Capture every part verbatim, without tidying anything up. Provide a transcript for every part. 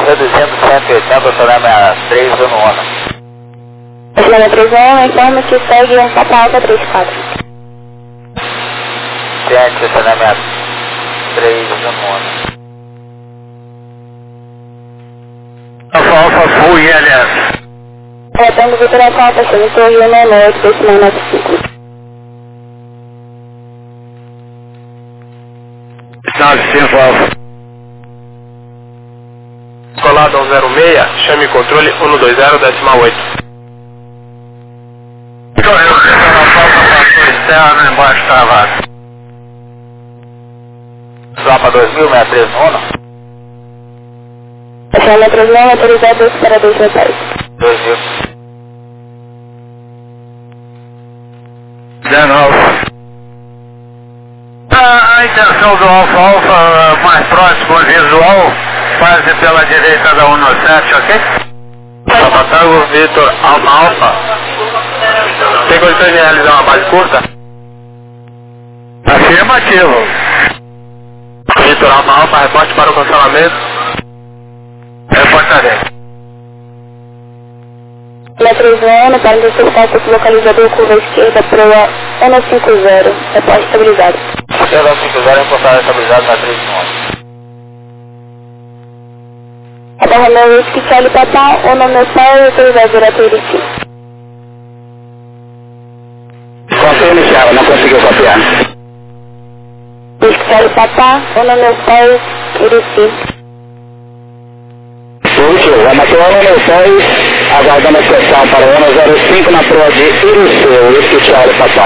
reduzindo cento e oitenta, Sonama três um um. Sonama três um um, informa que segue um Papa Alfa três quatro. Ciente, Sonama três um um. Alfa Alfa Full I L S. Relatando Vitor Alfa Alfa, Chame Torre um nove oito, decimal nove cinco. nove cinco Alfa. Colado ao zero seis, chame controle um dois zero, decimal oito. Correu, na falta, passou externo, embaixo travado. Tropa dois mil, seis três um. Sonama três um um, autorizado para dois metais. dois mil. dezenove. A, a intenção do Alfa Alfa mais próximo visual, quase pela direita da um sete, ok? Sapatango Vitor Alfa Alfa. Tem condições de realizar uma base curta? Afirmativo. Vitor Alfa Alfa, reporte para o cancelamento. Reportarei. Na três um um, para interceptar esse localizador curva esquerda para o um cinco zero, reporte estabilizado. um cinco zero, reportagem estabilizado na três um um. Abarra meu whisky Charlie Papa, o nome é Paulo, autorizado direto Irici. Confirme inicial, não conseguiu copiar. Whisky Charlie Papa, o nome é Paulo, Irici. Positivo, a Matheus um seis, aguardando a sessão para o um zero cinco na proa de Iruceu, Whisky Charlie Papa.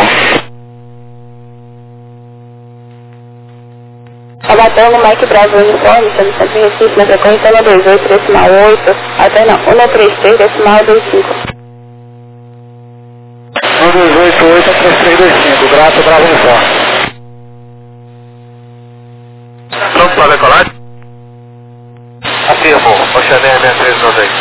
Abatendo Mike Bravo uniforme, chame sempre Recife, na frequência um dois oito, decimal oito, até não, um três três, decimal dois cinco. um dois oito oito, três três dois cinco, Graça Bravo uniforme. Pronto para decolar? Afirmo, Oxané seis três um dois.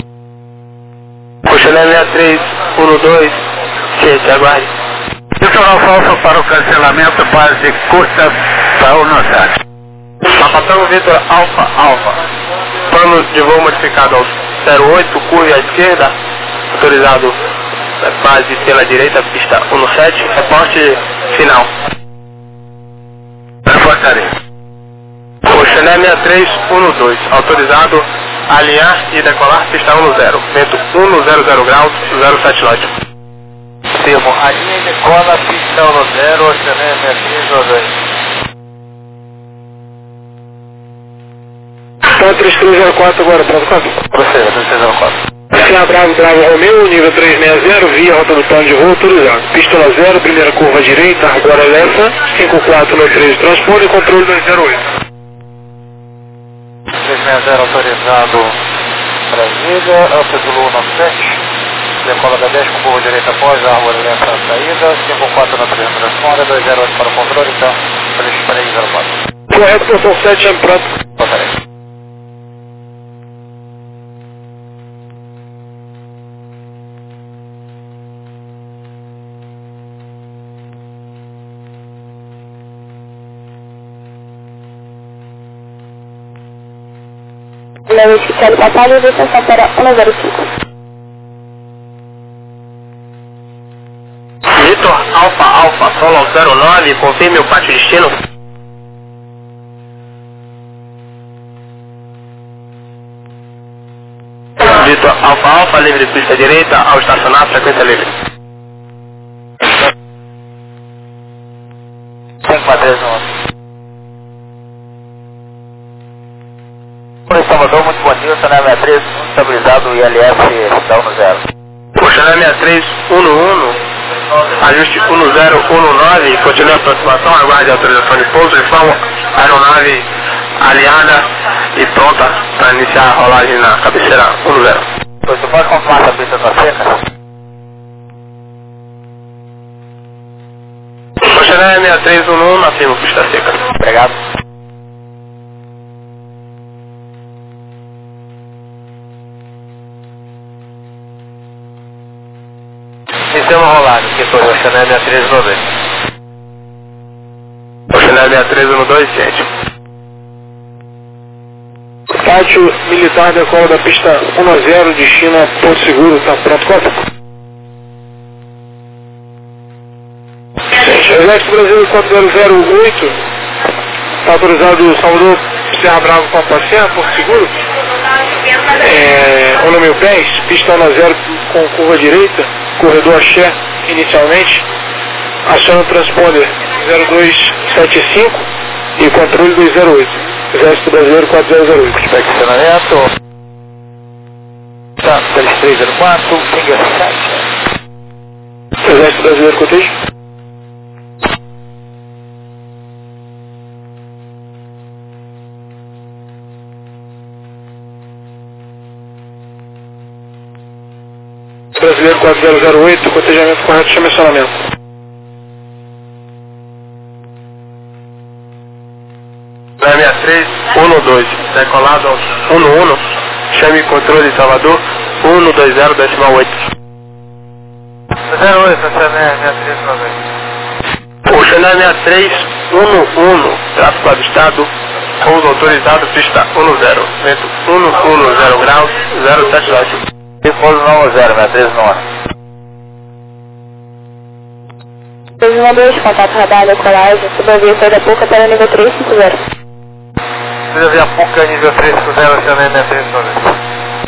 Oxané seis três um dois, gente, aguarde. Vitor Alfa Alfa para o cancelamento, base curta para o Nosat. Sapatão Vitor Alfa Alfa. Plano de voo modificado ao zero oito, curva à esquerda, autorizado base pela direita, pista um sete, reporte final. Reportarei. Oxané seis três um dois, autorizado alinhar e decolar pista um zero, vento um zero zero graus, zero sete knot. Afirmo, a linha decola, pista um zero, Oxané seis três um dois. Então três três zero quatro agora, Bravo quatro. Proceda, três três zero quatro. C A Bravo, Bravo Romeu, nível três seis zero, via rota do plano de voo autorizado. Pistola zero, primeira curva à direita, agora leva, cinco quatro nove três, transpone, controle dois zero oito. três seis zero autorizado Brasília, Alpitulo um sete, decola da dez com curva direita após, árvore lenta à saída, cinco quatro na três responde, dois zero oito para o controle, então, três zero quatro. Correto, portão sete, chame pronto. Portarei. Meu whisky Charlie Papa, e extensão para um zero cinco. Vitor Alfa Alfa, solo zero nove, confirme o pátio destino. Vitor Alfa Alfa, livre pista direita, ao estacionar, frequência livre. cinco três um. Salvador, muito bom dia, Sonama seis três, estabilizado I L S da um zero. Oxané seis três um um, ajuste um zero um nove, continue a aproximação, aguarde a autorização de pouso, informa a aeronave alinhada e pronta para iniciar a rolagem na cabeceira um zero. Pois você pode confirmar se a pista está seca? Oxané seis três um um, afirmo pista seca. Obrigado. Sistema rolado, que foi o Oxané seis três um dois. Oxané seis três um dois, gente. Pátio Militar decola da pista um a zero, destino a Porto Seguro, tá pronto, Copa? Exército Brasileiro quatro zero zero oito, está autorizado Salvador, Serra Brava, Copa Serra, Porto Seguro. É, um mil pés, pista um a zero com curva direita, corredor Axé inicialmente, aciona o transponder zero dois sete cinco e controle dois zero oito, Exército Brasileiro quatro zero zero oito. Inspecionamento. Tá, três três zero quatro, finger sete. Exército Brasileiro cotejo. Brasileiro quatro zero zero oito, cotejamento correto, chama acionamento. sessenta e três, um dois, decolado aos um um, chame controle Salvador, um dois zero, decimal oito. zero oito, sessenta e três noventa. O Xandar sessenta e três, um um, tráfego avistado, pouso autorizado, pista um zero, vento um um zero graus, zero sete oito. Pouso não zero, sessenta e três nove. dois um dois, contato radar da colagem, subaviação da Puca para nível três cinco zero. Precisa ver a Puca nível três cinco zero, sessenta e três noventa.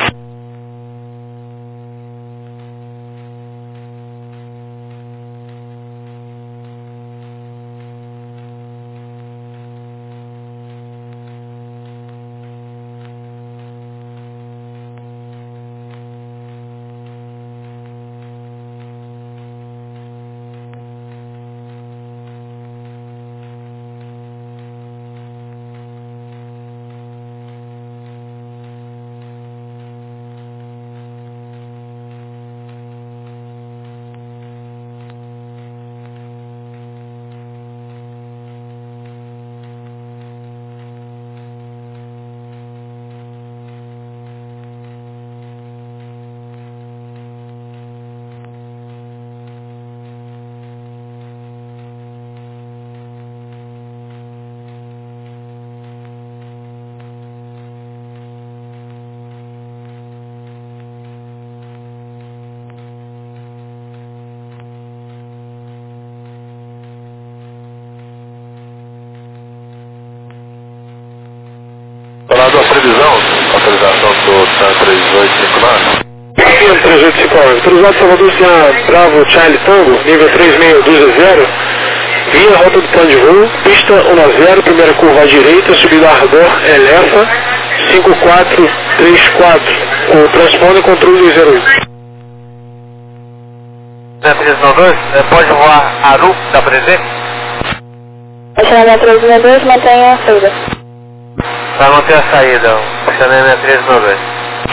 Falando a previsão, autorização do TAM três oito cinco nove. três oito cinco nove, autorizado Salvador, Serra Bravo, Charlie Tango, nível três seis dois zero, via rota do plano de voo, pista um a zero, primeira curva à direita, subida Argor, Elefa, cinco quatro três quatro, com transponder controle dois zero oito. sessenta e três noventa e dois, pode voar Aru, tá presente? Acionamento três um dois, mantenha a saída. Para manter a saída, o sessenta e três noventa e dois.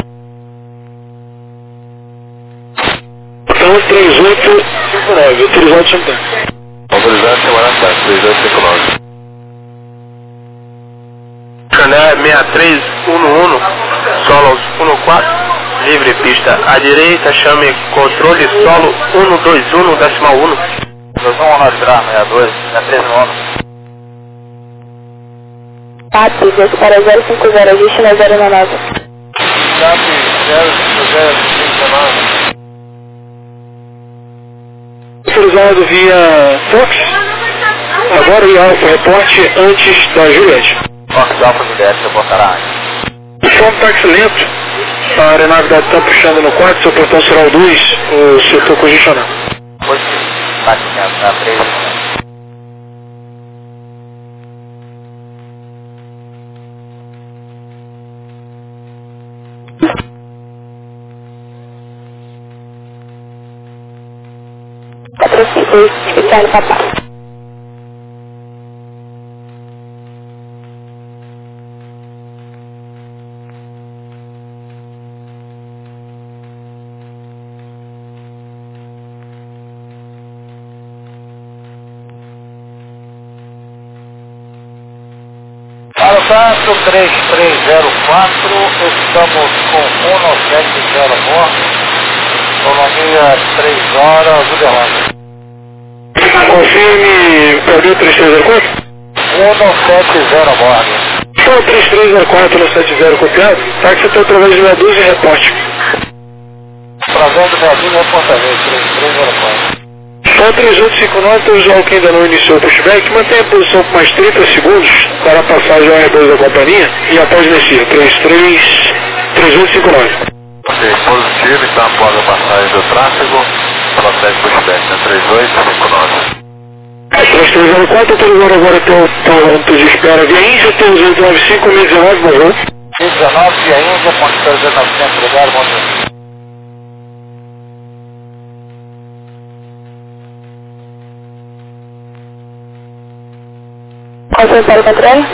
Então três oito cinco nove, autorizado Chantã. Autorizado Chamaracá, três oito cinco nove. Cané sessenta e três, um um, solo aos um quatro, livre pista à direita, chame controle solo um dois um, decimal um. dois um nove grau, sessenta e dois, sessenta e três nove. quatro, desce para zero cinco zero, ajuste na zero nove. Cap zero cinco zero cinco nove. Autorizado via Fox, agora o Alfa reporte antes da Juliette. Fox Alfa Juliette, eu botará. O som táxi lento, a aeronave está puxando no quarto, seu portão será o dois, o setor congestionado. oito, táxi lento, na três. quatro cinco oito, especial papai. Para o quatro três três zero quatro, estamos com um sete zero bordo. Economia três horas, Uberlândia. Confirme, perdeu três três zero quatro? um sete zero bordo. Só três três zero quatro no sete zero copiado, táxi está através de meia dúzia e reporte. Através do meia dúzia, reportamento, três três zero quatro. Só três oito cinco nove, o usuário que ainda não iniciou o pushback, mantém a posição por mais trinta segundos para a passagem ao R dois da companhia e após descer, três três três oito cinco nove. Ok, positivo, então após a passagem do tráfego, procede pushback na três oito cinco nove. três três zero quatro, autorizando agora teu parâmetro de espera via Índia, teu oito nove cinco, mil e dezenove, bom voo. mil e dezenove, via Índia, ponto três novecentos, obrigado, bom dia. Controle para o controle.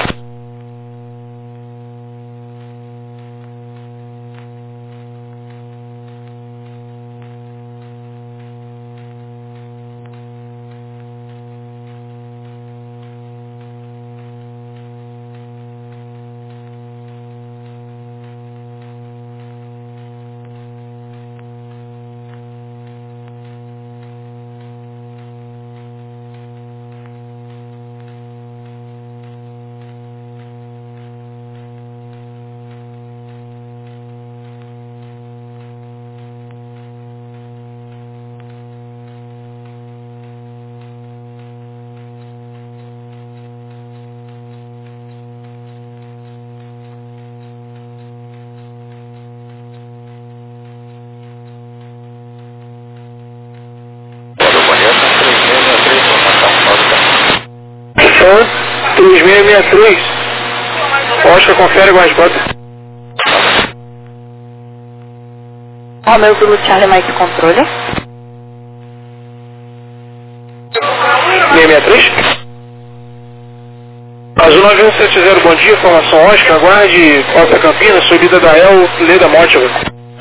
três seis seis três. Oscar, confere mais quatro. Romeu Zulu Charlie Mike controle. seis seis três. Azul nove um sete zero, bom dia, formação Oscar, aguarde Costa Campinas, subida da El, Leda Mótiva.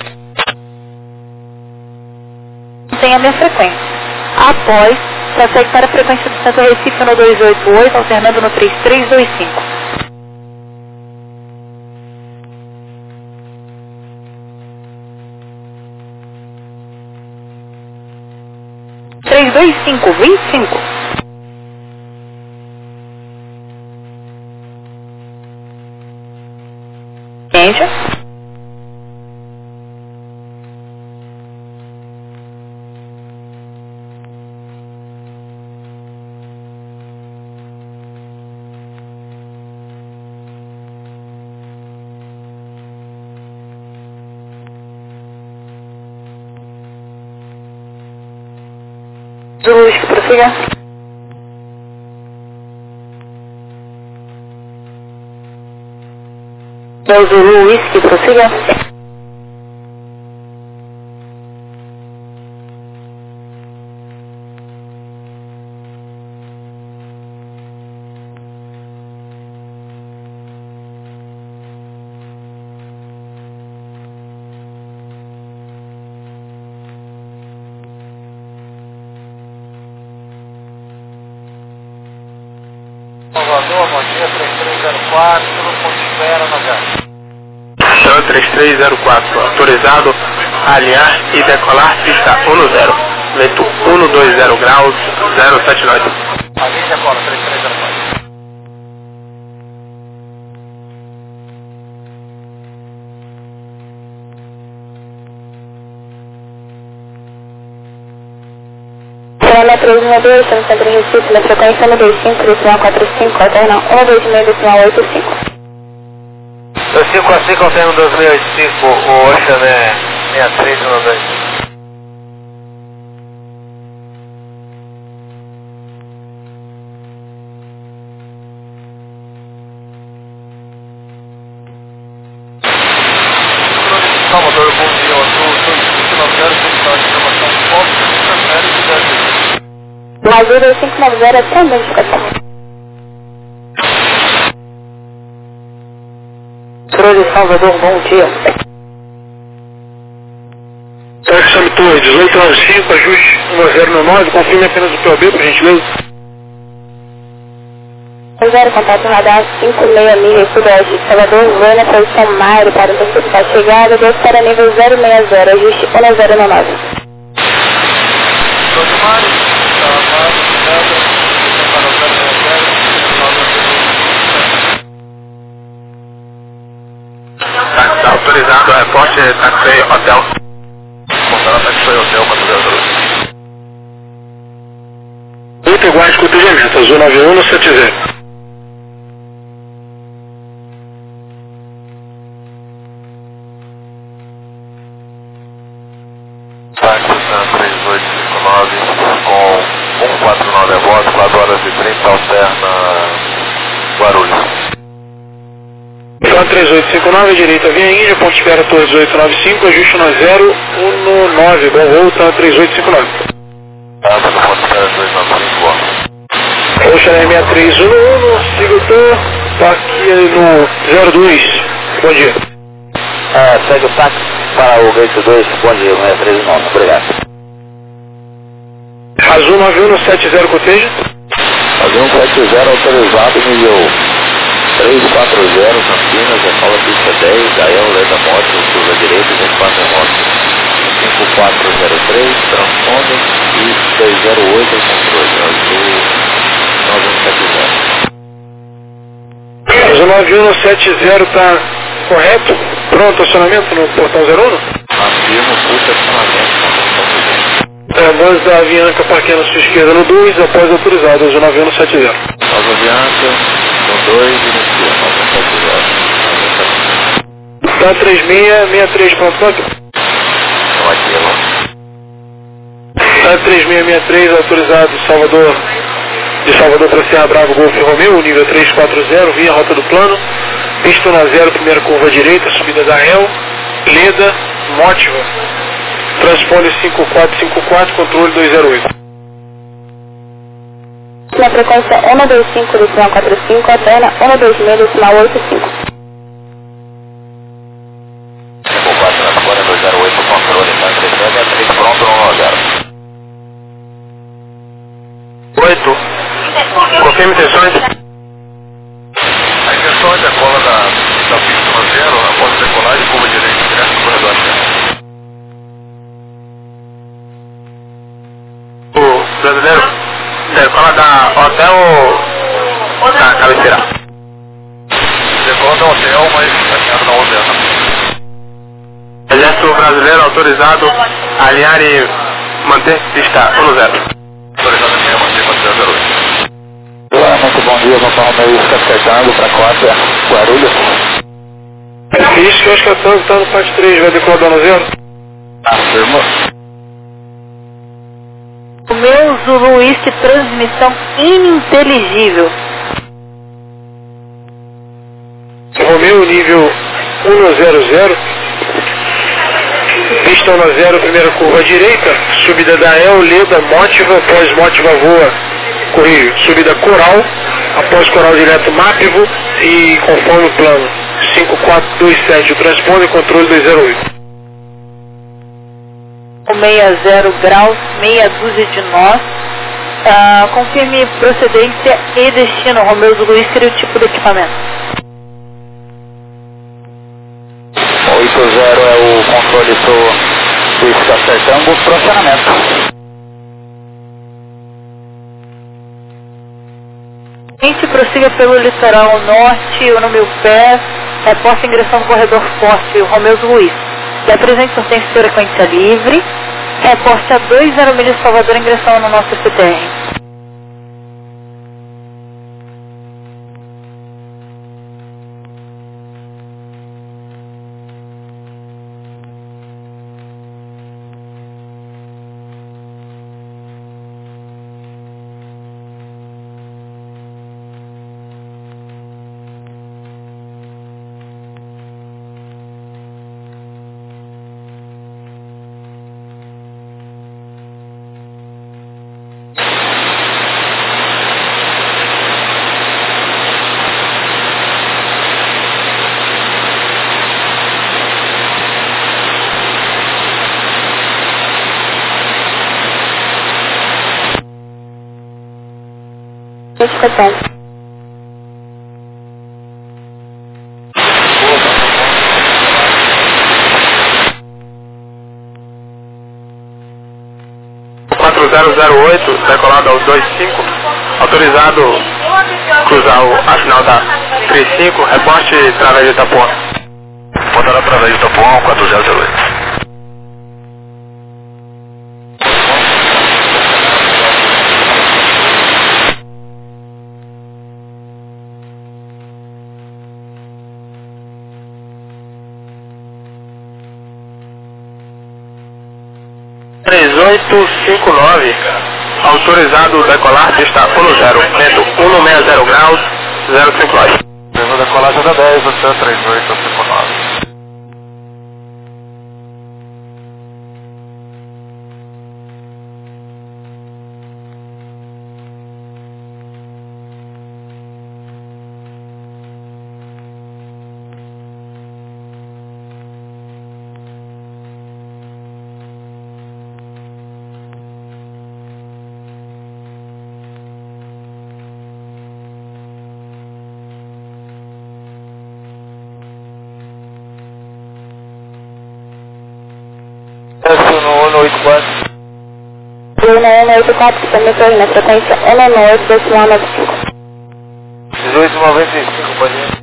Tem a minha frequência. Após, prossegue para a frequência do Centro Recife no dois oito oito, alternando no três três dois cinco. três dois cinco, vinte e cinco. Índia. Zulu Whisky, prossiga. Meu Zulu Whisky, prossiga. Salvador, bom dia, três três zero quatro, ponto de espera na gás. Então, três três zero quatro, autorizado a alinhar e decolar pista um zero, vento cento e vinte graus, zero sete nove. Alinha e decola, três três zero quatro. Programa três um dois, estamos no Centro Recife, na frequência no dois cinco, decimal quatro cinco, alterna um dois meio, decimal oito cinco. dois cinco a cinco, alterna dois mil e oitenta e cinco, o Ocean é seis três um dois. Salvador, bom dia, eu estou no zero cinco nove zero, informação de ponto, transfere de dez. Mas o dois cinco nove zero é também de capital. Cruz Salvador, bom dia. Táxi Sami Torre, dezoito nove cinco, ajuste um zero nove nove, confirme apenas o P O B, por gentileza. zero, contato radar cinco seis milhas sudoeste de Salvador, Zona, posição Mário, para antecipar a chegada, dois para nível zero seis zero, ajuste um zero nove nove. Estou de Mário, está Mário, para o zero seis zero, autorizado, reporte Taxi Hotel. Montaram Taxi Hotel, quatro zero zero. Muito iguais com o atendimento, azul nove um sete zero. Táxi três oito cinco nove com um quatro nove a bordo, quatro horas e trinta, alterna Guarulhos. Então três oito cinco nove, direita via Índia, ponto de espera Torres oito nove cinco, ajuste no zero um nove, bom voo, tá três oito cinco nove. Ah, tá no ponto de espera dois nove cinco, ó. Ocean seis três um um, siga o tour, tá aqui no zero dois, bom dia. É, segue o táxi para o Gate dois, bom dia, seis três um, obrigado. Azul nove um sete zero, coteja. Azul sete zero, autorizado, nível três quatro zero, Campinas, Escola pista dez, Gael, Leda Moto, curva direita, vinte e quatro moto. cinco quatro zero três, transponder e dois zero oito, controle, azul nove um sete zero. Azul nove um sete zero tá correto? Pronto, acionamento no portão zero um? Afirmo, puxa acionamento na portão duzentos. É, voz da Avianca parqueando à sua esquerda no dois, após autorizado, Azul nove um sete zero. Nova Avianca, no dois, inicia, nove um sete zero. Tá três seis seis três, pronto, quanto? Então aqui, ó. Tá três seis seis três, autorizado, Salvador, de Salvador para Serra Bravo, Golf Romeo, nível três quatro zero, via rota do plano, pista na zero, primeira curva direita, subida da El, Leda, Mótiva, transponder cinco quatro cinco quatro, controle dois zero oito. Na frequência um dois cinco, decimal quatro cinco, alterna um dois seis, decimal oito cinco. cinco quatro na agora, dois zero oito, controle, tá crescendo, é três pronto, um zero. oito, confirme intenções. A inversão é decola da, da pista no zero, após decolagem, curva direita, direto no corredor centro. O brasileiro decola da hotel ou da cabeceira? Decola da hotel, mas alinhado na hotel. Exército brasileiro autorizado a alinhar e manter pista um zero. Autorizado a alinhar, manter quatro zero zero oito. Olá, muito bom dia, vamos falar meio escapetando para Cópia, Guarulhos. Isso que eu acho que tá no parte três, vai decolar dando zero? Afirmo. O meu Zulu Whisky, transmissão ininteligível. Romeo, nível um zero zero, pista um zero, primeira curva direita, subida da El, Leda, Mótiva, após Mótiva voa, correio, subida Coral, após Coral direto Mápivo e conforme o plano, cinco quatro dois sete, o transponder, controle dois zero oito. sessenta graus, meia dúzia de nós. Ah, confirme procedência e destino, Romeo Zulu Whisky, e o tipo de equipamento. oito zero é o controle pro Whisky acertando o fracionamento. A gente prossiga pelo litoral norte, o número pé, reporta ingressão no corredor forte, o Romeo Zulu Whisky. E apresente sorteio em frequência livre, reporte a dois zero milhas Salvador, ingressão no nosso C T R. Escutando. quatro zero zero oito, decolado aos dois cinco, autorizado cruzar o, a final da três cinco, reporte através de Itapuã. Pousará através de Itapuã, quatro zero zero oito. três oito cinco nove, autorizado decolar, pista um zero, vento cento e sessenta graus, zero cinco nove. Vou decolar J dez, você três oito cinco nove. um oito quatro. um oito quatro, que também foi na frequência um oito dois nove cinco. dezoito noventa e cinco, pode ir.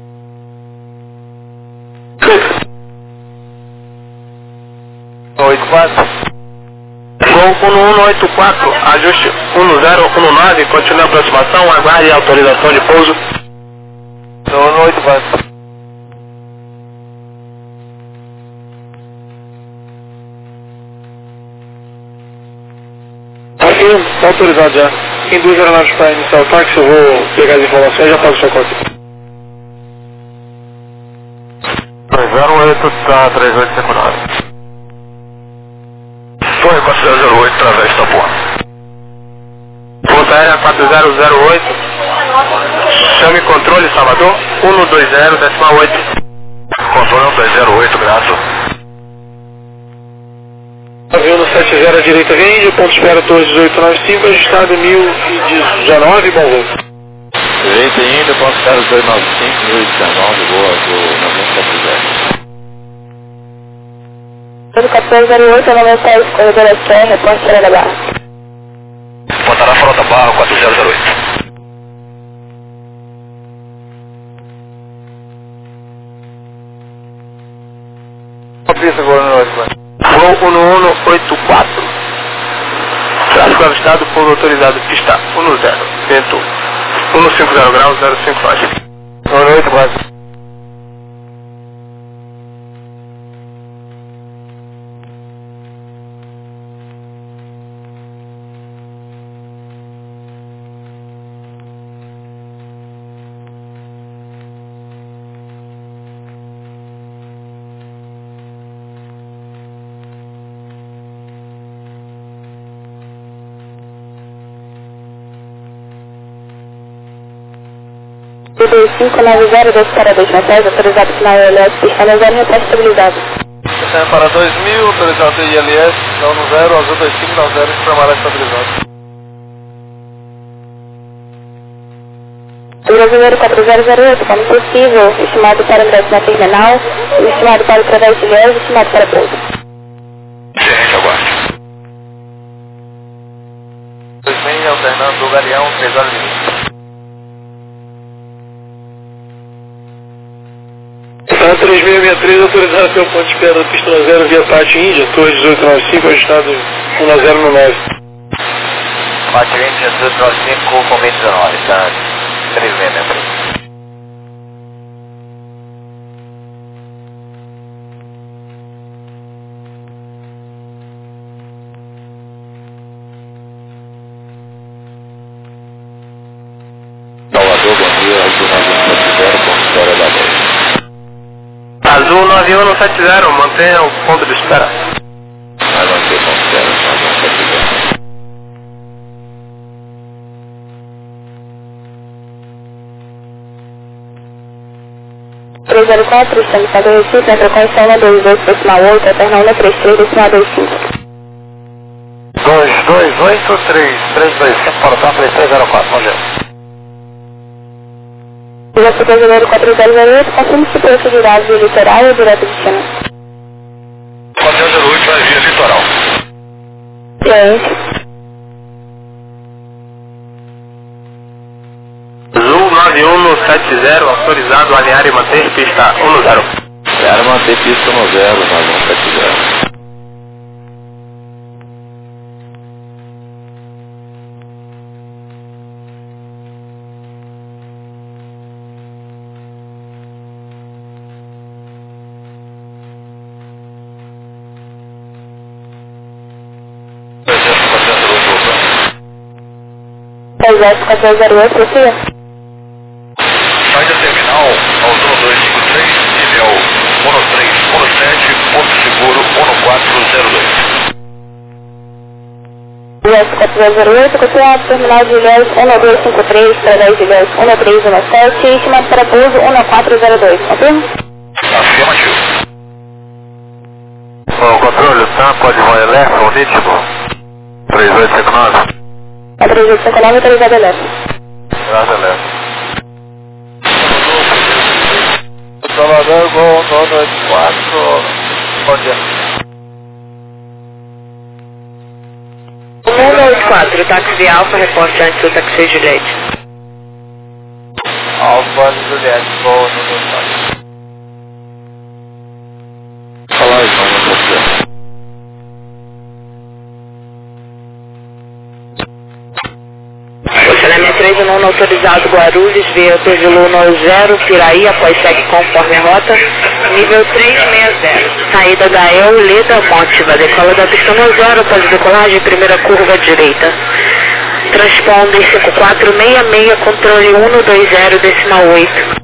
um oito quatro. Gol um oito quatro, ajuste um zero um nove, continue a aproximação, aguarde a autorização de pouso. um oito quatro. Está autorizado já. Em duas aeronaves para iniciar o táxi, eu vou pegar as informações e já passo o seu código. dois zero oito, tá três oito cinco nove. Torre quatro zero zero oito, através de Itapuã. Ponta aérea quatro zero zero oito, chame controle Salvador, um dois zero, decimal oito. Controle um dois zero oito, graças. Avião sete zero à direita vende, ponto espera Torre dezoito noventa e cinco, ajustado mil e dezenove, bom voo. Direita indo, ponto espera dezoito noventa e cinco, mil e dezenove, boa, do noventa e sete. Todo quatorze zero oito, noventa e seis, corredor S R, reporte Serra da Barra. Botará frota barra quatro zero zero oito. Pista agora no oito quatro. Voo um um oito quatro. Tráfego avistado por autorizado pista um zero, vento cento e cinquenta graus, zero cinco nove. um oito quatro. dois cinco nove zero dois para dois metais, autorizado final I L S, pista no zero, reporte estabilizado. Para dois mil, autorizado I L S, não no zero, azul dois cinco nove zero, informar estabilizado. Brasileiro quatro zero zero oito, como possível, estimado para ingresso na terminal, estimado para através de viés, estimado para pouso. Gerente, aguarde. dois mil, alternando do Galeão, três horas e vinte. Tá três seis seis três, autorizado até o ponto de espera da pista zero via Pátio Índia, Torre dezoito noventa e cinco, ajustado um zero um nove. Pátio Índia, dezoito noventa e cinco, com meio dezenove, tá? três seis seis três. Salvador, bom dia, azul nove um sete zero, ponto espera da noite. Azul nove um sete zero, mantenha o ponto de espera. Vai manter ponto espera, nove um sete zero. três zero quatro, estamos para Recife, na frequência um dois dois, decimal oito, alterna um três três, decimal dois cinco. dois dois oito três três dois cinco, para o três três zero quatro, bom dia. Direto brasileiro quatro zero zero oito, confirme se preço de dados via litoral ou direto destino. quatro zero zero oito vai via litoral. Ciência. Azul nove um sete zero, autorizado a alinhar e manter pista um zero. Quero manter pista no zero, nove um sete zero. Exército quatorze zero oito, prossiga. Saída terminal ao zero dois cinco três, nível um três um sete, ponto seguro um quatro zero dois. Exército quatorze zero oito, continuado terminal de ilhéus um dois cinco três para dez ilhéus um três um sete, estimado para pouso um quatro zero dois, confirma? Afirmativo. O controle, tá? Pode voar elétrico, nítido. três oito cinco nove. A três oito cinco nove, autorizado elétrico. Graças elétrico. Salvador, Gol um dois quatro, bom dia. um dois quatro, táxi Alfa, reporte antes do táxi Juliette. Alfa, Juliette, Gol um dois quatro. Fala aí, mano, você. Funcionamento três um autorizado Guarulhos, via Zulu zero, Piraí, após segue conforme a rota, nível trezentos e sessenta. Saída da E L, Leda, Mótiva, decola da pista no zero, após decolagem, primeira curva direita. Transponder cinco quatro seis seis, controle um dois zero, decimal oito.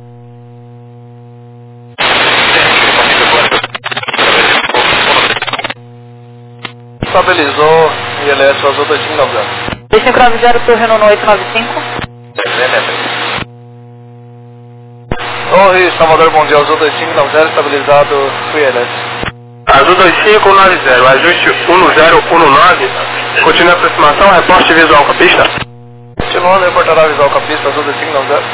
Estabilizou I L S Azul dois cinco nove zero. dois cinco nove zero, Torre no oito nove cinco. Torre, Salvador, bom dia, Azul dois cinco nove zero, estabilizado, I L S. Azul dois cinco nove zero, ajuste um zero um nove, continua a aproximação, reporte visual com a pista. Continuando, reportará visual com a pista, Azul dois cinco nove zero.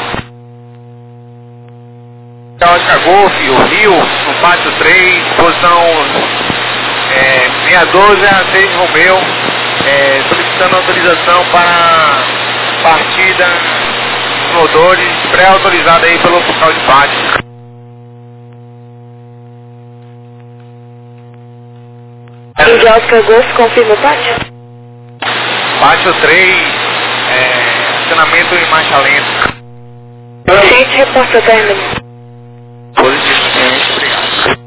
Oscar Golf, o Rio, no pátio três, posição é, seis um dois a seis Romeu, é, solicitando autorização para partida dos motores, pré-autorizada aí pelo oficial de pátio. Índia Oscar Golf, confirma o pátio? Pátio três, é, acionamento em marcha lenta. Gente, reporta o término. Positivo, muito obrigado.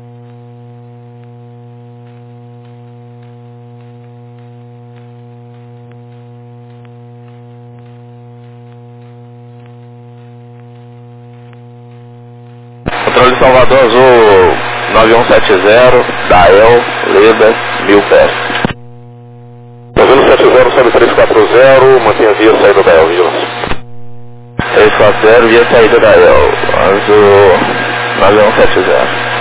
Controle Salvador Azul nove um sete zero, Dael, Leda, mil pés. nove um sete zero, sobe três quatro zero, mantenha a via saída da E L, vigilância. três quatro zero, via saída da E L, Azul nove um sete zero.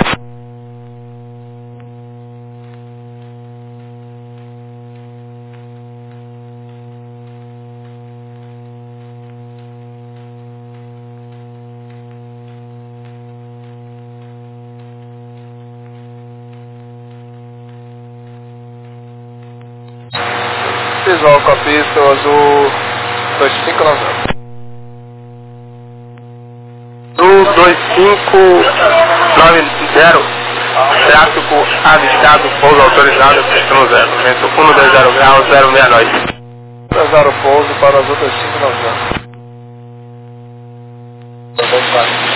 Visual com a pista, Azul dois cinco nove zero. Azul dois cinco nove zero, tráfego avistado, pouso autorizado, pista no zero, vento um dois zero grau, zero seis nove. Zero pouso para Azul dois cinco nove zero. dois quatro.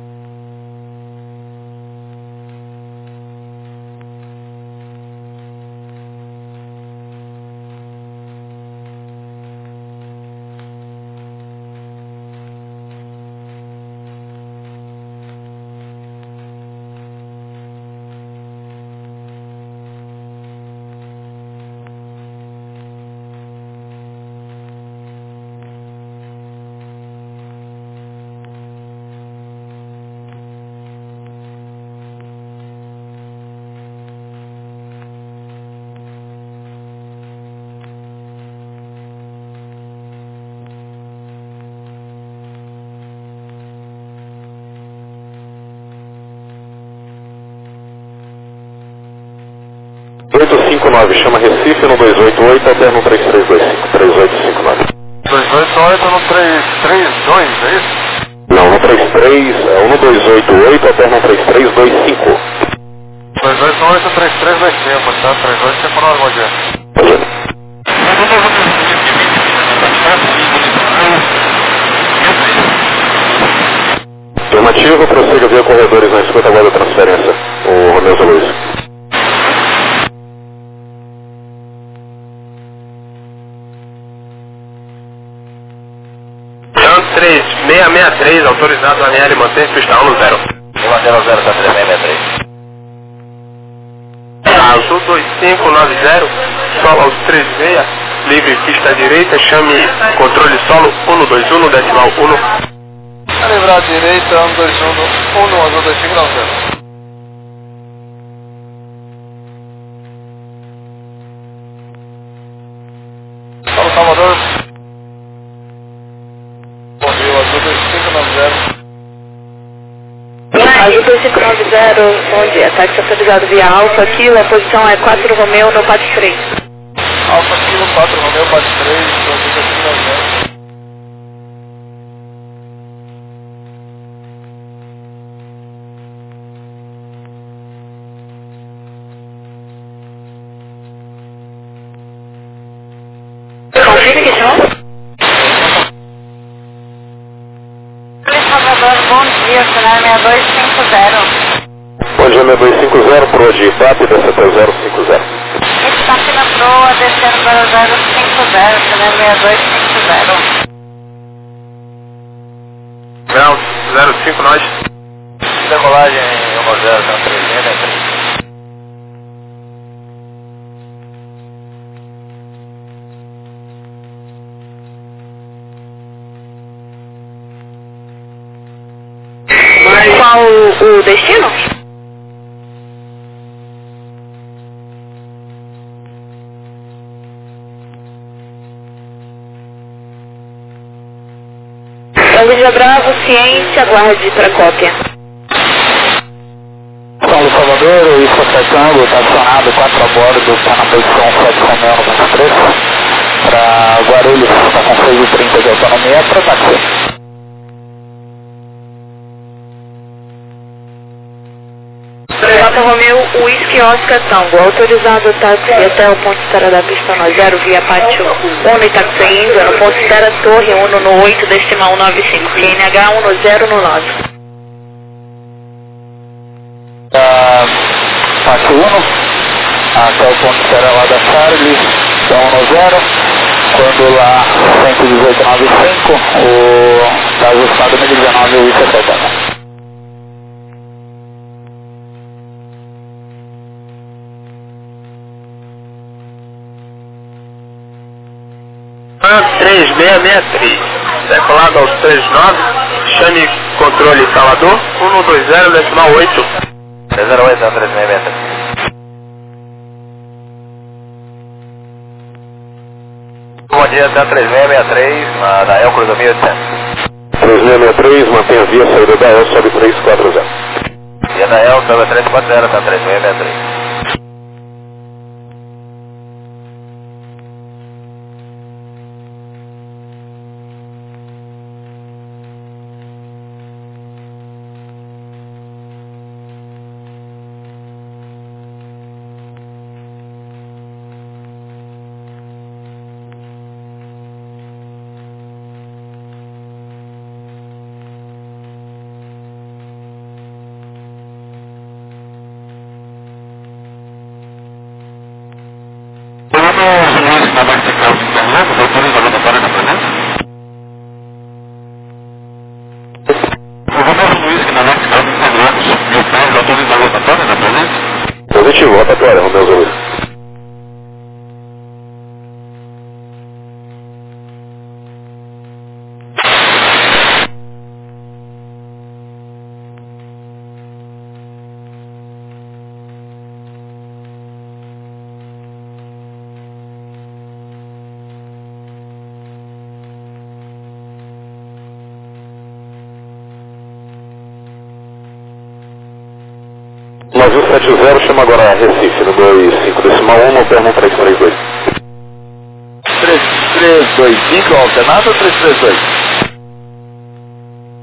oito cinco nove, chama Recife no dois oito oito, alterno três três dois cinco, três oito cinco nove. dois oito oito no três três dois, é isso? Não, no três três, é, no dois oito oito, alterno três três Estação oito três três dois tempo, tá? três dois tempo nove, bom dia. Afirmativo, prossiga via corredores na escuta agora da transferência. O Romeu Luiz. três seis seis três, autorizado a Aniele manter pista um no zero. um zero zero, tá três seis seis três. Azul dois cinco nove zero, solo aos três seis, livre pista direita, chame controle solo um dois um, decimal um. Calibrar direita, um dois um, um, azul dois cinco nove zero. Solo Salvador. Bom dia, azul dois cinco nove zero. Azul dois cinco nove zero, bom dia, táxi autorizado via Alfa Kilo, a posição é quatro Romeu no quatro três. Alfa Kilo, quatro Romeu, quatro três, azul dois cinco nove zero. Confirme que chama? Salvador, bom dia, final seis dois cinco zero. Bom dia, seis dois cinco zero, Pro de Ipap, desce até zero cinco zero. Ipap na proa, descendo para zero cinco zero, final seis dois cinco zero. Grau zero cinco nós. Decolagem um zero, tá três seis seis três. Qual o, o destino? Luísa Bravo, ciência, aguarde para cópia. Paulo Salvador, o Isco Tango, está acionado quatro a bordo, está na posição sete Romeu no quatro três. Para Guarulhos, está com seis e trinta de autonomia, para táxi. J. Romeu, Whisky Oscar Tango, autorizado táxi até o ponto espera da pista no zero, via pátio um e táxi ainda, no ponto espera torre um no oito, decimal nove cinco, Q N H um no zero no nove. Uh, pátio um, até o ponto espera lá da Charlie, um no zero, quando lá cento e dezoito nove cinco, o tá ajustado mil e dezenove, o Whisky setenta. três seis seis três, decolado aos três nove, chame controle Salvador, um dois zero, decimal oito. três zero oito, três seis seis três. Bom dia, tá três seis seis três, na da Elcro do mil e oitocentos. três seis seis três, mantém a via, saída da El, sobe três quatro zero. Via da El, sobe três quatro zero, tá três seis seis três. Positivo, rotatória, Romeu Luiz. Navio sete zero, chama agora Recife, no dois cinco, decimal um, no perna três três dois. três três dois cinco, alternado ou três três dois?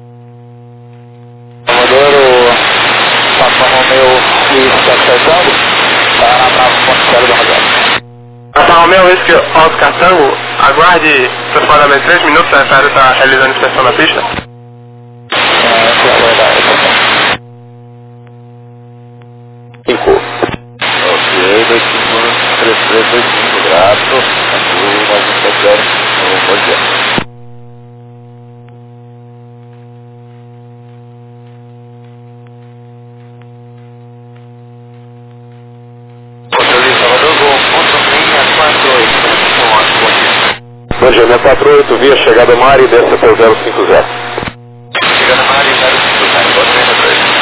Salvador, o Papa Romeu, Luiz está acertando? Whisky Oscar Tango, aguarde aproximadamente três minutos, a F A R está realizando inspeção na pista. cinco. Ok, dois cinco, três três dois cinco, grato. Azul, nove um sete zero, bom dia. Bom dia, minha quatro oito, via chegada Mari, desça para o zero cinco zero. Chegada Mari, zero cinco zero, boa treina três.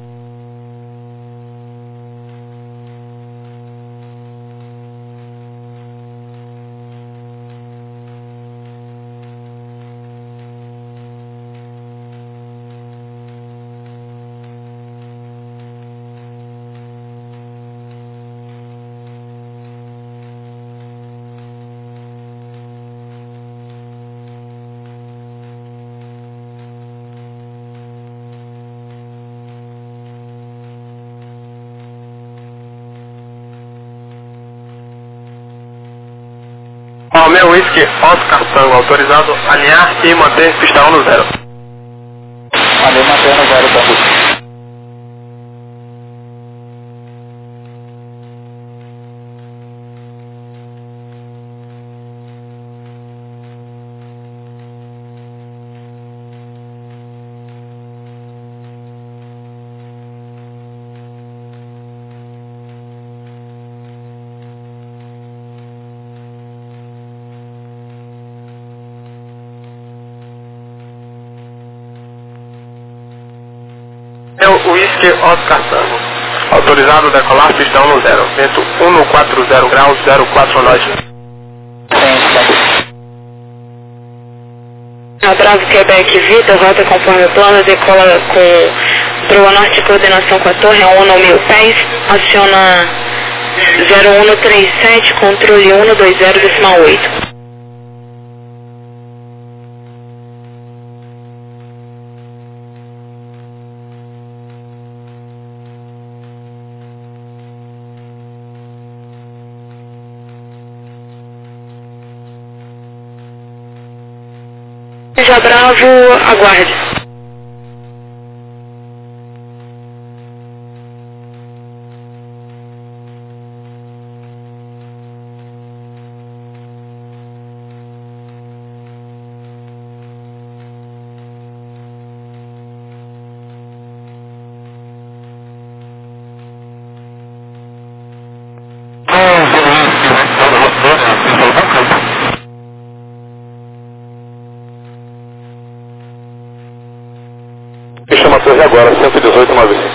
Romeu Whisky Oscar Tango, autorizado alinhar e manter pista um no zero. Ali mantendo zero, Tango. Romeu Whisky Oscar Tango, autorizado a decolar pista um no zero. Vento um no quatro zero graus, zero quatro nós. A Bravo Quebec Vita, rota conforme o plano, decola com proa norte de coordenação com a torre, a um no mil pés, aciona zero um no três sete, controle um no dois zero decimal oito. Já Bravo, aguarde. Chama torre agora, cento e dezoito nove cinco.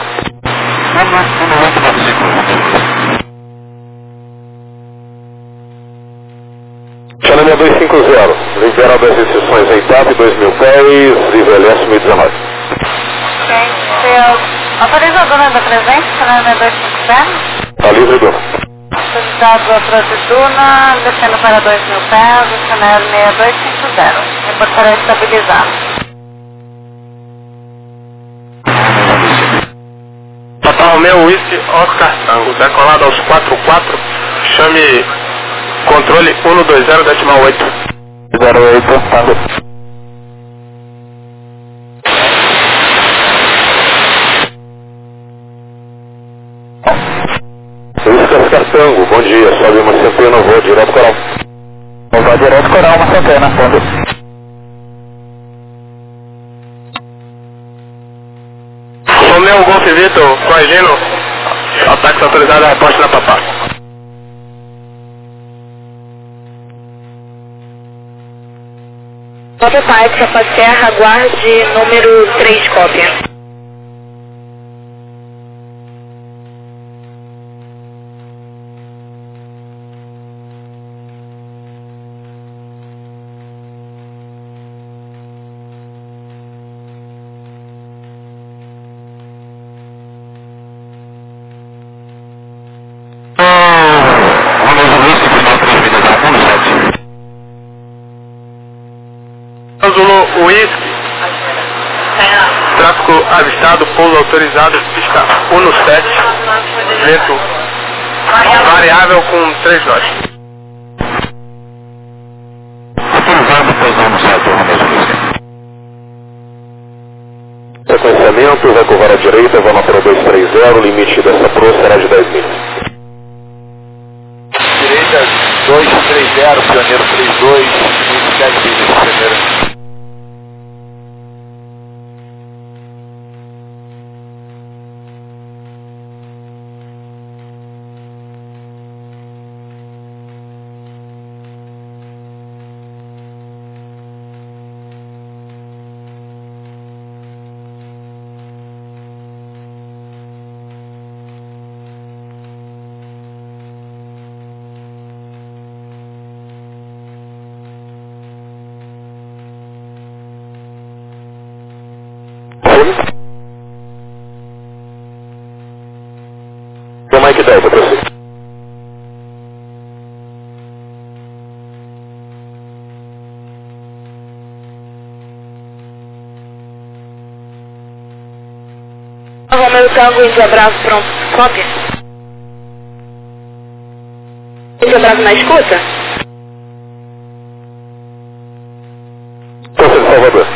Chama dois cinco zero, libera das restrições em TAP, dois mil pés, livre L S mil e dezenove. Ok, seu autorizador da presença, Chanel dois cinco zero. Tá livre, Duna. Autorizado a Protiduna, descendo para dois mil pés, Chanel seis dois cinco zero. Reportará estabilizado. Romeu Whisky Oscar Tango, decolado aos quatro quatro, chame controle um no dois zero decimal oito. zero oito, Tango. Whisky Oscar Tango, bom dia, sobe uma centena, vou direto coral. Vou direto coral, uma centena, Tango. Romeu Golf Vitor, coagindo, ataque autorizado a resposta na papá. Papa Pai, Papa Serra, aguarde número três, cópia. Zulu Whisky, tráfego avistado, pouso autorizado, pista um no sete, vento variável com três nós. sequenciamento, vai curvar à direita, vamos para o dois três zero, limite dessa Pro será de dez milhas. Direita dois três zero, Pioneiro três dois, limite dez milhas, primeiro. O Mike Delta, para você. Romeu Tango, Índia Bravo, pronto. Cópia. Índia Bravo na escuta? Força de Salvador.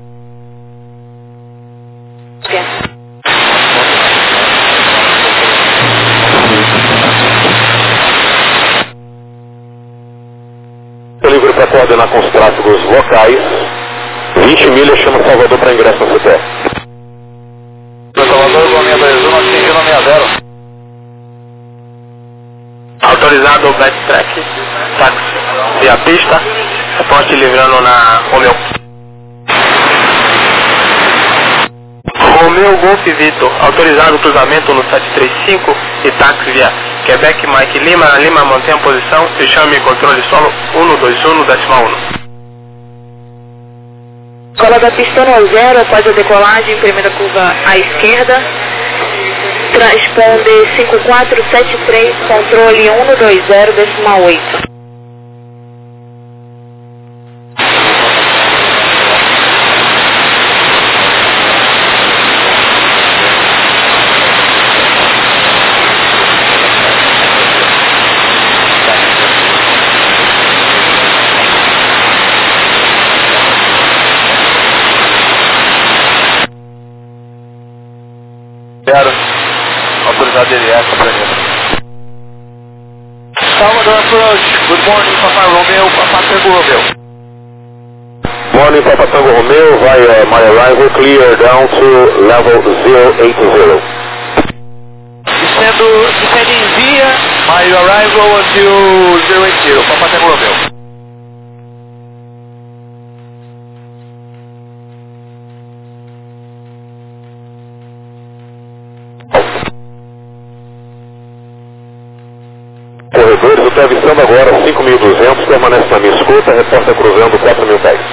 Cópia. Estou livre para coordenar com os tráfegos locais. vinte milhas, chama Salvador para ingresso no C T R. Salvador, Gominha dois um, atingindo a meia zero. Autorizado o backtrack, táxi via pista, reporte livrando na Romeu. Romeu Golf Vitor, autorizado o cruzamento no sete três cinco e táxi via Quebec Mike Lima, Lima mantém a posição e chame controle solo um dois um, decimal um. Cola da pista no zero após a decolagem, primeira curva à esquerda. Transponder cinco quatro sete três, controle um dois zero, decimal oito. Autorizado D D S, planeta. Salvador approach. Good morning, Papa Romeo, Papa Tango Romeo. Morning, Papa Tango Romeo, via my arrival, clear down to level zero eight zero. Descendo, descendo em via, my arrival until zero eight zero, Papa Tango Romeo. Corredores, eu estou avistando agora cinco mil e duzentos, permanece na minha escuta, reporta cruzando quatro mil pés.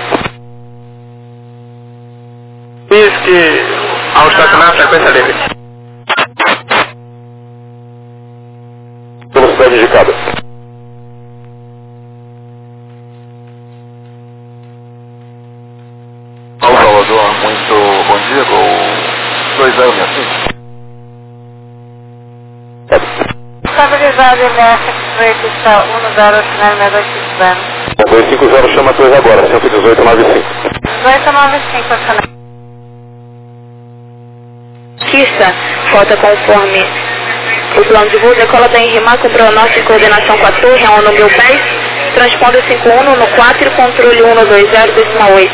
Diz que ao estacionar a frequência livre. Velocidade indicada. Ao Salvador, muito bom dia, com dois zero seis cinco. Estabilizado M S pista um zero, final seis dois cinco zero. dois cinco zero chama dois agora, cento e dezoito nove cinco. dezoito nove cinco, final. Pista, falta conforme o plano de voo, decola da Enrimar com pronorte em coordenação com a torre, a um no mil pés, transponder cinco um no quatro, controle um dois zero, decimal oito.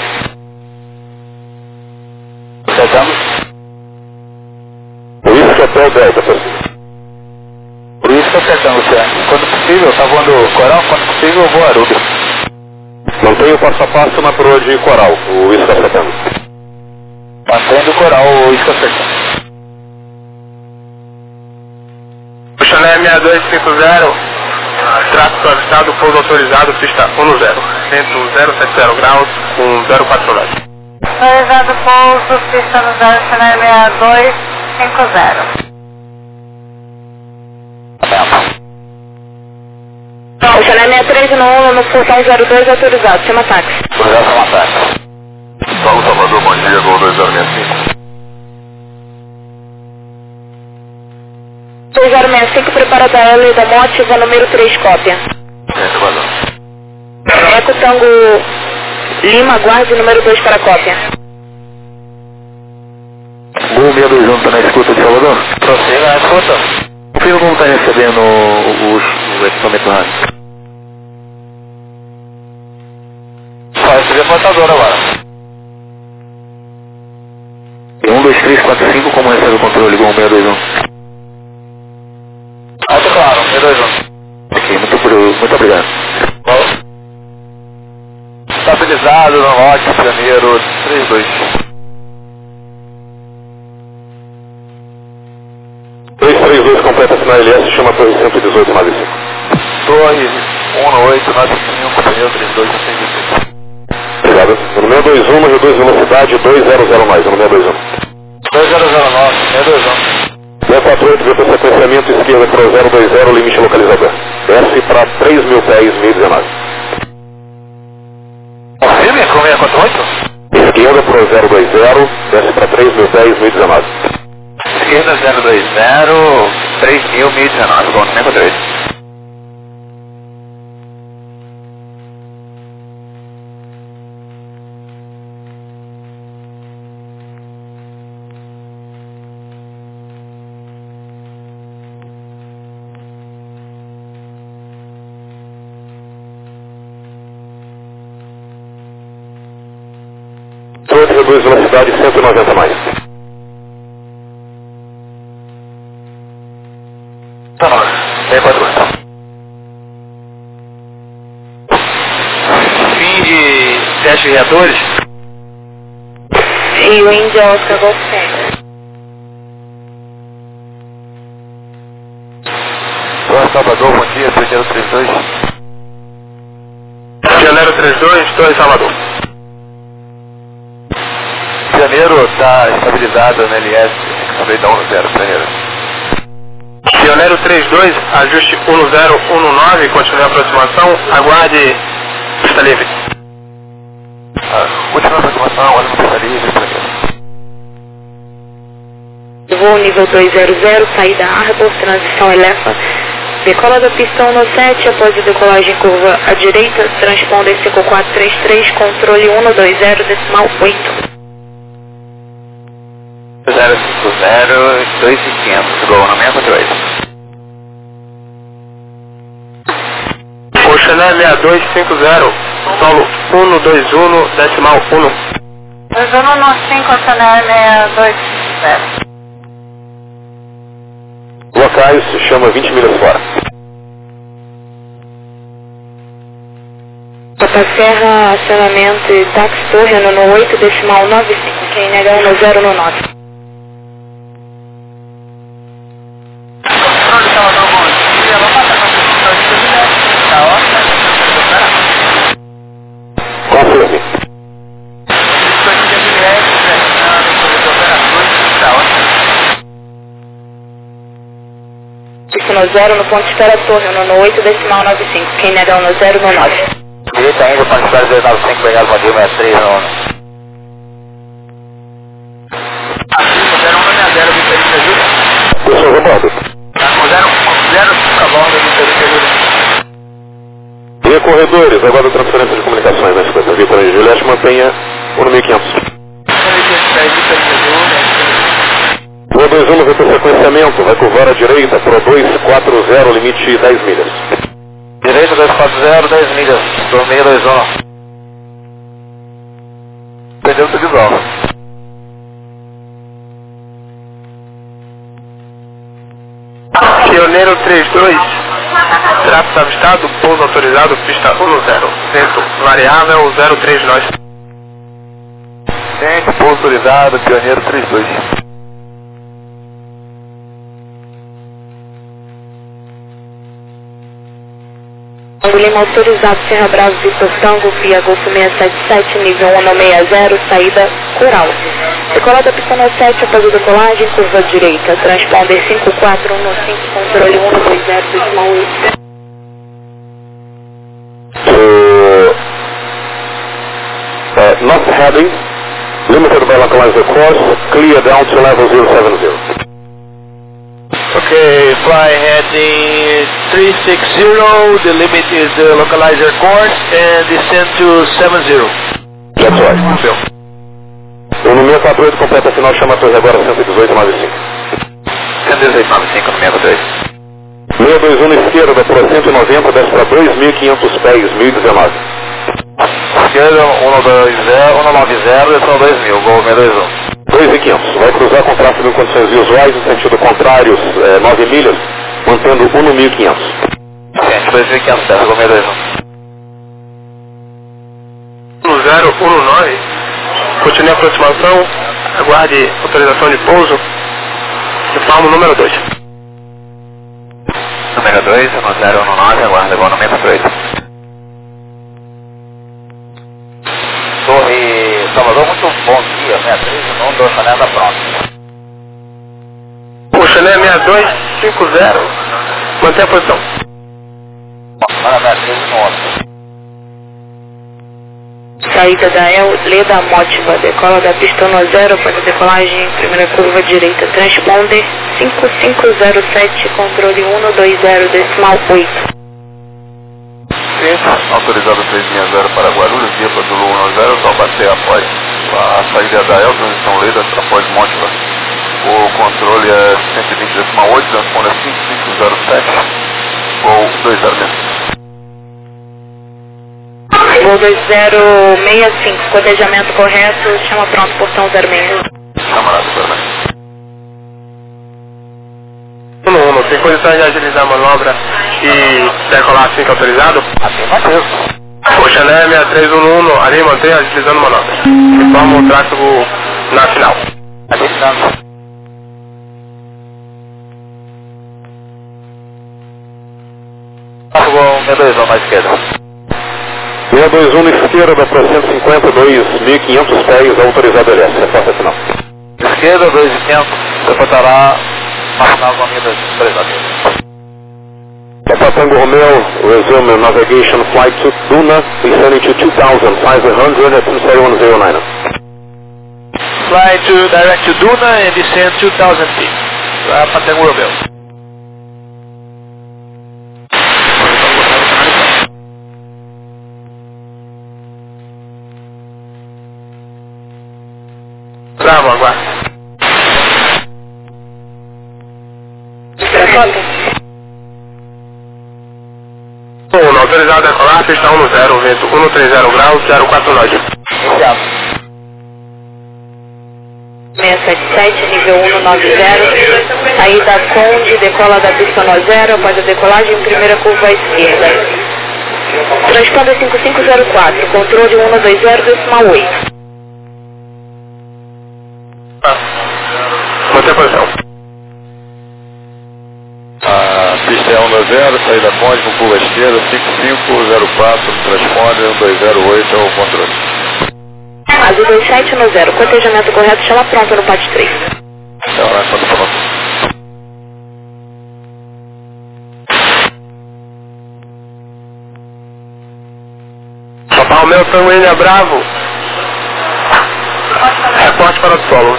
Soltamos. Isso Hotel Delta, pessoal. Por isso que eu acertando, quando possível, tá voando Coral, quando possível eu vou Aruba. Mantenha o passo a passo na proa de Coral, o Isca acertando. Mantendo o Coral, o Isca acertando. Chanel seis dois cinco zero, tráfego avistado, pouso autorizado, pista um zero, vento zero sete zero graus, com zero quatro nove. Autorizado pouso, pista no zero, Chanel seis dois cinco zero. Não, o Chanel seis três no um, no portão zero dois autorizado, chama táxi. Autorizado, chama táxi. Paulo Salvador, bom dia, Gol dois zero seis cinco. dois zero seis cinco, prepara da L da Motiva, número três, cópia. Gente, valeu. Eco Tango Lima, guarde número dois para cópia. seis dois um, tá na escuta de Salvador? Prossiga na escuta. Confirma como tá recebendo o, o, o equipamento rádio. Só receber a portadora agora. E um dois três quatro cinco, como recebe o controle igual seis dois um? Alto claro, seis dois um. Ok, muito, muito obrigado. Bom. Estabilizado no norte, janeiro três dois. dois três dois completa sinal L S, chama a torre cento e dezoito nove cinco. Torre um oito nove cinco, pneu trinta e dois sessenta e seis. Obrigado. Número seis dois um, no reduz velocidade dois zero zero mais, número seis dois um. dois zero zero nove, seis dois um. zero quatro oito, vetor sequenciamento esquerda para o zero dois zero, limite localizador. Desce para três mil pés, mil e dezenove. Confirme com seis quatro oito? Esquerda para o zero dois zero, desce para três mil pés, mil e dezenove. Esquerda zero dois zero, três mil, mil e dezenove, bom, seis quatro oito. Torre reduz velocidade cento e noventa mais. Tá bom, seis quatro oito. Fim de teste de reatores? E o Índia Oscar Golf Tango. Torre Salvador, bom dia, Pioneiro trinta e dois. Pioneiro trinta e dois, Torre Salvador. Pioneiro está estabilizado na L S, acabei de dar um zero, Pioneiro. Pioneiro trinta e dois, ajuste um zero um nove, continue a aproximação, aguarde pista livre. Ah, última aproximação, olha no pista livre, Pioneiro. Voo nível dois zero zero, saída Arbor, transição Elefa. Decola da pista um no sete, após a decolagem curva à direita, transponder cinco quatro três três, controle um dois zero, decimal oito. zero cinco zero, dois quinhentos, gol no seis quatro oito. Oceané seis dois cinco zero, solo um dois um, decimal um. dois um no cinco, Oceané seis dois cinco zero. Locais, chama vinte milhas fora. Papa Serra, acionamento e táxi torre no oito, decimal nove cinco, quem nega um no zero no nove. Confirme. No zero no ponto de espera torre, no oito, decimal nove cinco, quem nega um no zero no nove. Direita ainda, ponto de espera zero nove cinco, obrigado, bom dia, sessenta e três no um. zero um zero zero, vinte e seis, ajuda? Pessoal, remoto. zero zero cinco, a borda, vinte e seis, ajuda? Via corredores, agora transferência de comunicações na escuta. Vitor e Juliette, mantenha um no mil e quinhentos. Voo dois um, vetor sequenciamento, vai curvar à direita para dois quatro zero, limite dez milhas. Direita dois quatro zero, dez milhas, seis dois um. Perdeu o visual. Pioneiro trinta e dois, tráfego avistado, pouso autorizado, pista um zero, vento variável zero três nove. Gente, pouso autorizado, Pioneiro trinta e dois. Lima autorizado, Serra Bravo, Vitor Tango, via Golfo seiscentos e setenta e sete, nível um sessenta, saída Coral. Decolada pista no sete, após a decolagem, curva direita, transponder cinco quatro um cinco, controle um dois zero, decimal oito. Uh, not heading, limited by localizer course, clear down to level zero seven zero. Okay, fly heading three six zero, the limit is the localizer course, and descend to seven zero. That's right. no seis quatro oito, completa final, chama a torre agora cento e dezoito, nove cinco. cento e dezoito, nove cinco no seis dois. seis dois um na esquerda, para cento e noventa, desce para dois mil e quinhentos pés, mil e dezenove. Esquerda, um dois zero, um nove zero, desceu dois mil, gol seis dois um. dois mil e quinhentos, vai cruzar com tráfego em condições visuais, no sentido contrário, é, nove milhas, mantendo um no mil e quinhentos. Gente, dois mil e quinhentos, desce, gol seis dois um. um zero um nove, continue a aproximação, aguarde autorização de pouso, informa o número dois. Número dois, um zero um nove, aguarda, gol número oito. Torre Salvador, muito bom dia, sessenta e três, um dois, Chanel da pronto. O Chanel sessenta e dois cinquenta, mantém a posição. Para sessenta e três, um outro. Saída da El, Leda Mótiva, decola da pista no zero para decolagem, primeira curva direita, transponder cinco cinco zero sete, controle um dois zero, decimal oito. Autorizado três seis zero para Guarulhos, via para Zulu um zero, só bater após a saída da El, transição Leda, após Mótiva. O controle é cento e vinte decimal oito, transponder cinco cinco zero sete, ou dois zero seis. Voo dois zero seis cinco, cotejamento correto, chama pronto, portão zero seis. Camarada, zero seis. um um, tem condições de agilizar a manobra e decolar assim que autorizado? Afirmativo. O Chanel sessenta e três um um, ali mantém agilizando a manobra. Informa o tráfego na final. Agilizando. Tráfego seis dois um na esquerda. seis dois um na esquerda para cento e cinquenta, dois mil e quinhentos pés, autorizado L S, reforça a final. Esquerda, dois mil e quinhentos, reportará na final com a minha autorizada. Papa Tango Romeo, resume navigation flight to Duna, descending to two thousand five hundred at two seven one zero nine. Fly to direct to Duna and descend two thousand feet. Papa Tango Romeo. Bravo, aguarde. um, autorizado a decolar, pista um zero, vento um três zero graus, zero quatro nove. Iniciado. seis sete sete, nível um nove zero, saída Conde, decola da pista no zero, após a decolagem, primeira curva à esquerda. Transponder cinco cinco zero quatro, controle um dois zero, decimal oito. Mantém a posição. A pista é um dois zero, saída Conde com curva esquerda, cinco cinco zero quatro, transponder um dois zero oito é o controle. Azul dois sete um zero, cotejamento correto, chama pronto no P A T três. Então, nós estamos prontos. Papai Romeo, Tango Ilha Bravo. Reporte para o solo.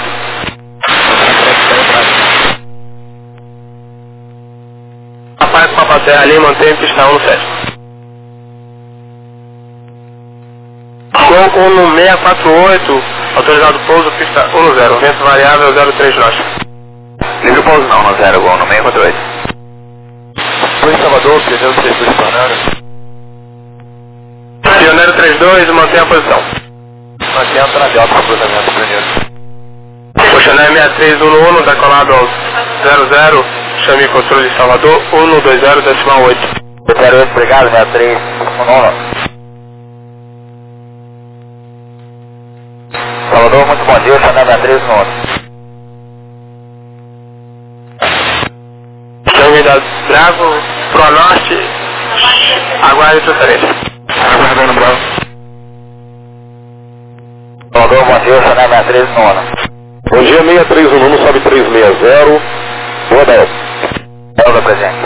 Papai com Papa Terra ali, mantém pista um sete. Gol um no seis quatro oito, autorizado pouso, pista um zero, vento variável zero três nove. Livre pouso não, no zero, gol no seis quatro oito. Foi em Salvador, pneu de serviço Pioneiro. Pioneiro trinta e dois, mantém a posição. Mantém a trajetória para o cruzamento primeiro. O Chanel sessenta e três um um, decolado ao zero zero, chame controle de Salvador, um dois zero, decimal oito. zero oito, obrigado, sessenta e três um um. Salvador, muito bom dia, Chanel sessenta e três um um. Chame da Bravo, Pro Norte, aguarde transferência. Aguardando, Bravo. Salvador, bom dia, Chanel sessenta e três um um. Bom dia, seis três um um, sobe três seis zero, boa Bel. Bel da presente.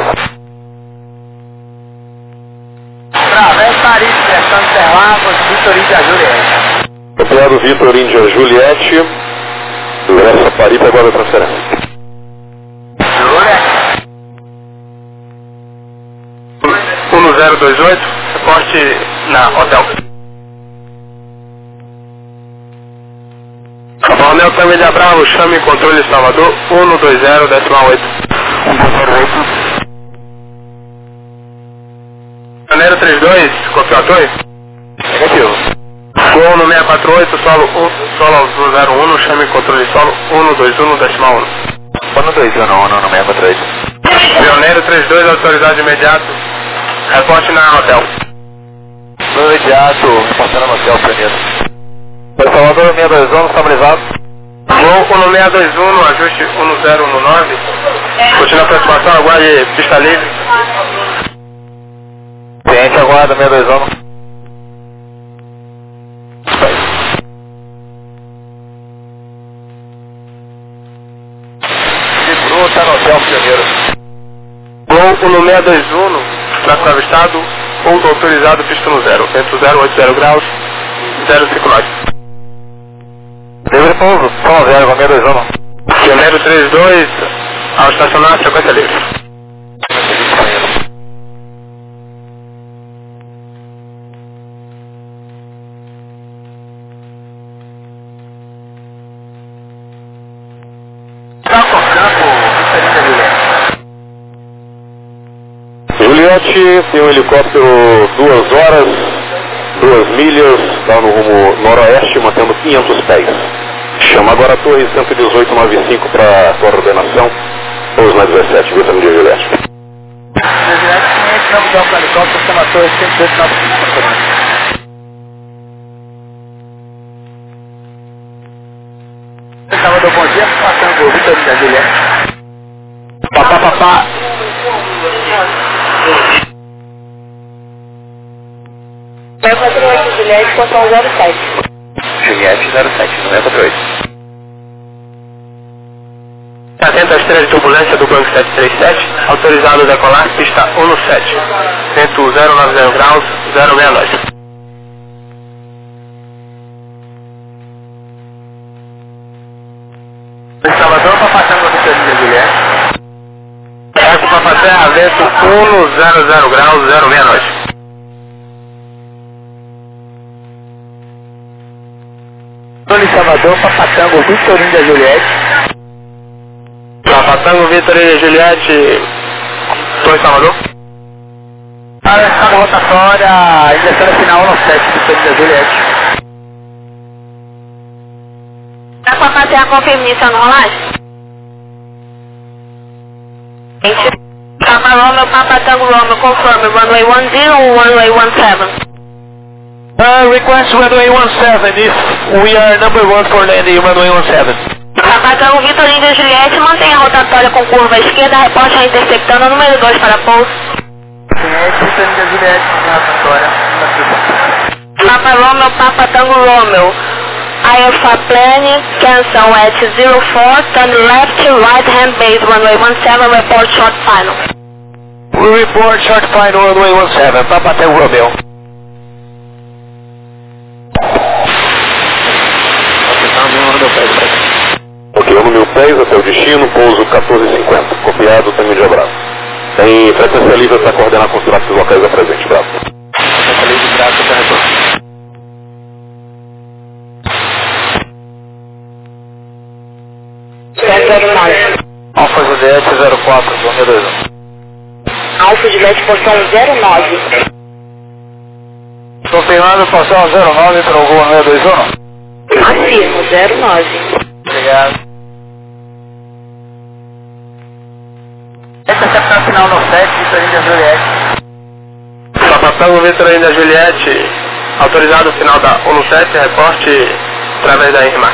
Bravo, é Paris, Pressão Interlagos, Vitor Índia Juliette. Copiado Vitor Índia Juliette, ingresso Paris, agora a transferência. Juliette. um zero dois oito, reporte na hotel. Tá bom, Romeu Família Bravo, chame controle Salvador, um dois zero, decimal oito. um dois zero oito. Janeiro trinta e dois, copiou dois. Negativo. Gol no seis quatro oito, solo um, solo zero um, chame controle solo, um dois um, decimal um. um dois um, no seis quatro oito. Pioneiro trinta e dois, autorizado de imediato, reporte na hotel. No imediato, reportando no hotel, Pioneiro. Para Salvador, seis dois um, estabilizado. Gol no seis dois um, no ajuste um zero um nove. Continua a aproximação, aguarde pista livre. Cliente aguarda, seis dois um. Vibrou, está no hotel, Pioneiro. Gol no seis dois um, tráfego avistado, pouso autorizado, pista no zero, vento zero oito zero graus, zero cinco nove. Livre pouso, só zero, com seis dois um. Pioneiro trinta e dois, ao estacionar, frequência livre. Juliette, tem um helicóptero duas horas, duas milhas, está no rumo noroeste, mantendo quinhentos pés. Chama agora a torre cento e dezoito noventa e cinco para coordenação, pouso na dezessete, viu, de Juliette. Juliette, quinhentos, vamos dar para o helicóptero, chama a torre cento e dezoito noventa e cinco. Salvador, bom dia, passando o Vitor da Juliette. Papá, papá. seis quatro oito, Juliette, portão zero sete. Juliette zero sete, no seis quatro oito. Atento às três de turbulência do banco sete três sete, autorizado a decolar, pista um sete, vento zero nove zero graus, zero seis nove. Salvador, Papá Tango Vitor da Juliette. Eco Papá Terra, vento um zero zero graus, zero seis nove. Tony Salvador, Papatango, Vitorinho da Juliette. Papatango, Vitorinho da Juliette, Tony Salvador. Para a rotatória, ingressando final no sete, Vitorinho da Juliette. Dá pra fazer a confirmação rolagem? Gente, Papa Romeo, Papa Tango Romeo, confirm runway one zero or runway one seven? Uh, request runway one seven if we are number one for landing runway one seven. Papa Tango Vitorinho da Juliette, mantém a rotatória com curva à esquerda, reporte a interceptando número dois para pouso. Cliente, Vitorinho da Juliette, na rotatória. Papa Romeo, Papa Tango Romeo. I F A plane, cancel at zero four, turn left, right hand base, runway one seven, report short final. We report short final runway one seven, Papa Tango Romeo. Ok, no meu pés até o destino, pouso quatorze e cinquenta, copiado, Tango de Bravo. Tem frequência livre para coordenar com os tráficos locais da presente, Bravo. Frequência livre, Bravo, para retorno. Alfa Juliette zero quatro, Romeo dois um. Alfa Juliette, portão zero nove. Confirmado, portão zero nove para o Gol seis dois um. Afirmo, zero nove. Obrigado. Essa é a final no sete, Vitorinho da Juliette. Papatango, Vitorinho da Juliette, autorizado o final da um sete, reporte através da IRMAC.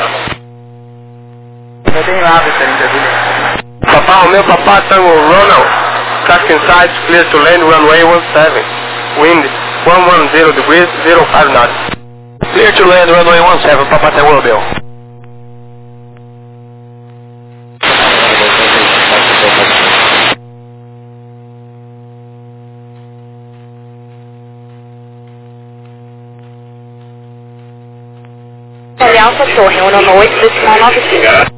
Eu tenho lá, Vitorinho da Juliette. Papá Romeo, Papá Tango Ronald, traffic inside, clear to land, runway one seven, wind one ten degrees, zero five knots. Clear to land, runway one seven, Papa Tango Romeo. Alfa Torre, um nove oito, decimal nove cinco.